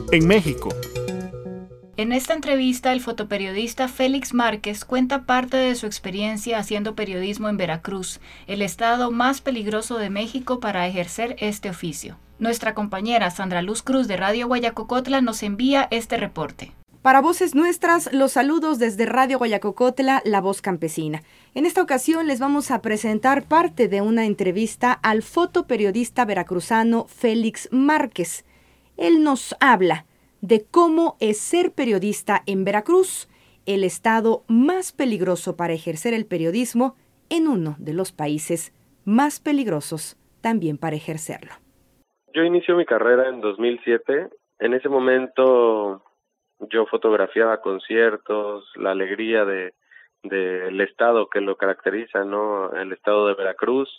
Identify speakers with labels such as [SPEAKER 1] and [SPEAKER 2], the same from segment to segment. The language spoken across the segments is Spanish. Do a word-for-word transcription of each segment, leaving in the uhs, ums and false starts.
[SPEAKER 1] en México.
[SPEAKER 2] En esta entrevista, el fotoperiodista Félix Márquez cuenta parte de su experiencia haciendo periodismo en Veracruz, el estado más peligroso de México para ejercer este oficio. Nuestra compañera Sandra Luz Cruz de Radio Guayacocotla nos envía este reporte.
[SPEAKER 3] Para Voces Nuestras, los saludos desde Radio Guayacocotla, la voz campesina. En esta ocasión les vamos a presentar parte de una entrevista al fotoperiodista veracruzano Félix Márquez. Él nos habla de cómo es ser periodista en Veracruz, el estado más peligroso para ejercer el periodismo en uno de los países más peligrosos también para ejercerlo.
[SPEAKER 4] Yo inicio mi carrera en dos mil siete. En ese momento yo fotografiaba conciertos, la alegría de del estado que lo caracteriza, ¿no? El estado de Veracruz,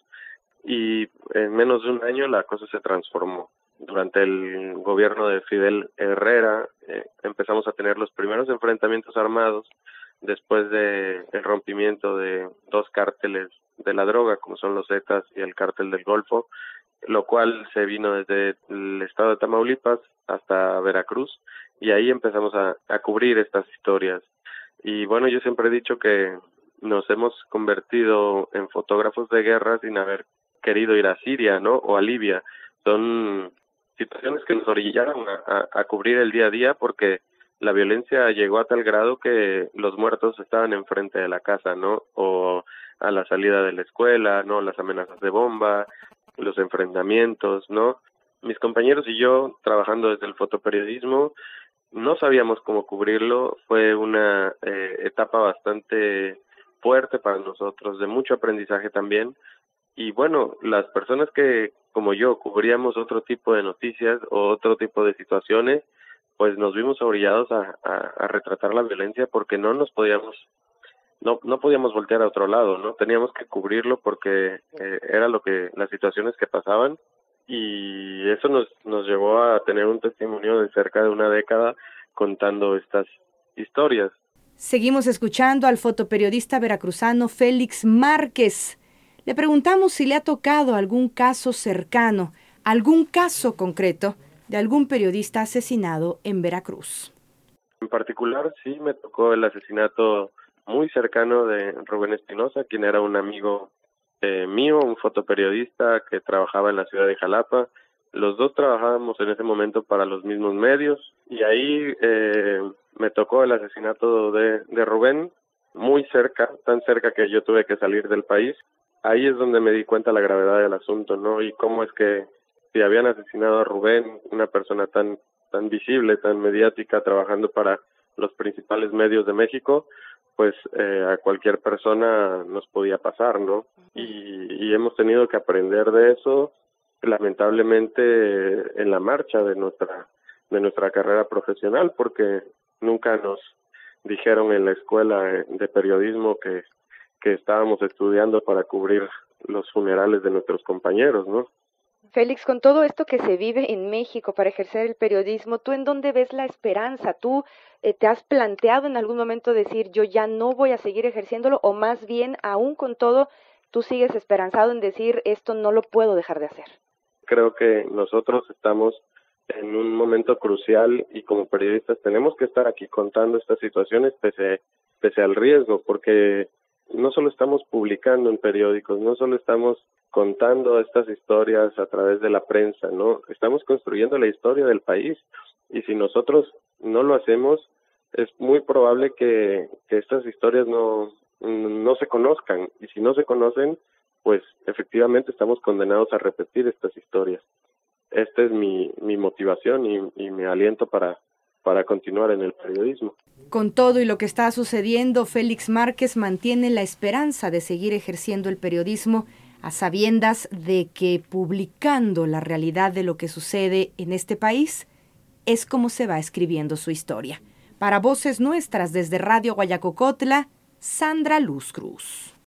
[SPEAKER 4] y en menos de un año la cosa se transformó. Durante el gobierno de Fidel Herrera eh, empezamos a tener los primeros enfrentamientos armados después de el rompimiento de dos cárteles de la droga, como son los Zetas y el Cártel del Golfo, lo cual se vino desde el estado de Tamaulipas hasta Veracruz, y ahí empezamos a, a cubrir estas historias. Y bueno, yo siempre he dicho que nos hemos convertido en fotógrafos de guerra sin haber querido ir a Siria, ¿no? O a Libia. Son situaciones que nos orillaron a, a, a cubrir el día a día, porque la violencia llegó a tal grado que los muertos estaban enfrente de la casa, ¿no? O a la salida de la escuela, ¿no? Las amenazas de bomba, los enfrentamientos, ¿no? Mis compañeros y yo, trabajando desde el fotoperiodismo, no sabíamos cómo cubrirlo. Fue una eh, etapa bastante fuerte para nosotros, de mucho aprendizaje también. Y bueno, las personas que, como yo, cubríamos otro tipo de noticias o otro tipo de situaciones, pues nos vimos orillados a, a, a retratar la violencia, porque no nos podíamos, no no podíamos voltear a otro lado, ¿no? Teníamos que cubrirlo porque eh, era lo que, las situaciones que pasaban, y eso nos nos llevó a tener un testimonio de cerca de una década contando estas historias.
[SPEAKER 3] Seguimos escuchando al fotoperiodista veracruzano Félix Márquez. Le preguntamos si le ha tocado algún caso cercano, algún caso concreto de algún periodista asesinado en Veracruz.
[SPEAKER 4] En particular, sí me tocó el asesinato muy cercano de Rubén Espinosa, quien era un amigo eh, mío, un fotoperiodista que trabajaba en la ciudad de Jalapa. Los dos trabajábamos en ese momento para los mismos medios, y ahí eh, me tocó el asesinato de, de Rubén, muy cerca, tan cerca que yo tuve que salir del país. Ahí es donde me di cuenta la gravedad del asunto, ¿no? Y cómo es que si habían asesinado a Rubén, una persona tan tan visible, tan mediática, trabajando para los principales medios de México, pues eh, a cualquier persona nos podía pasar, ¿no? Y, y hemos tenido que aprender de eso, lamentablemente, en la marcha de nuestra de nuestra carrera profesional, porque nunca nos dijeron en la escuela de periodismo que que estábamos estudiando para cubrir los funerales de nuestros compañeros, ¿no?
[SPEAKER 5] Félix, con todo esto que se vive en México para ejercer el periodismo, ¿tú en dónde ves la esperanza? ¿Tú eh, te has planteado en algún momento decir yo ya no voy a seguir ejerciéndolo, o más bien, aún con todo, tú sigues esperanzado en decir esto no lo puedo dejar de hacer?
[SPEAKER 4] Creo que nosotros estamos en un momento crucial, y como periodistas tenemos que estar aquí contando estas situaciones pese, pese al riesgo, porque no solo estamos publicando en periódicos, no solo estamos contando estas historias a través de la prensa, ¿no? Estamos construyendo la historia del país, y si nosotros no lo hacemos, es muy probable que, que estas historias no, no se conozcan, y si no se conocen, pues efectivamente estamos condenados a repetir estas historias. Esta es mi, mi motivación y, y mi aliento para para continuar en el periodismo.
[SPEAKER 3] Con todo y lo que está sucediendo, Félix Márquez mantiene la esperanza de seguir ejerciendo el periodismo a sabiendas de que publicando la realidad de lo que sucede en este país es como se va escribiendo su historia. Para Voces Nuestras desde Radio Guayacocotla, Sandra Luz Cruz.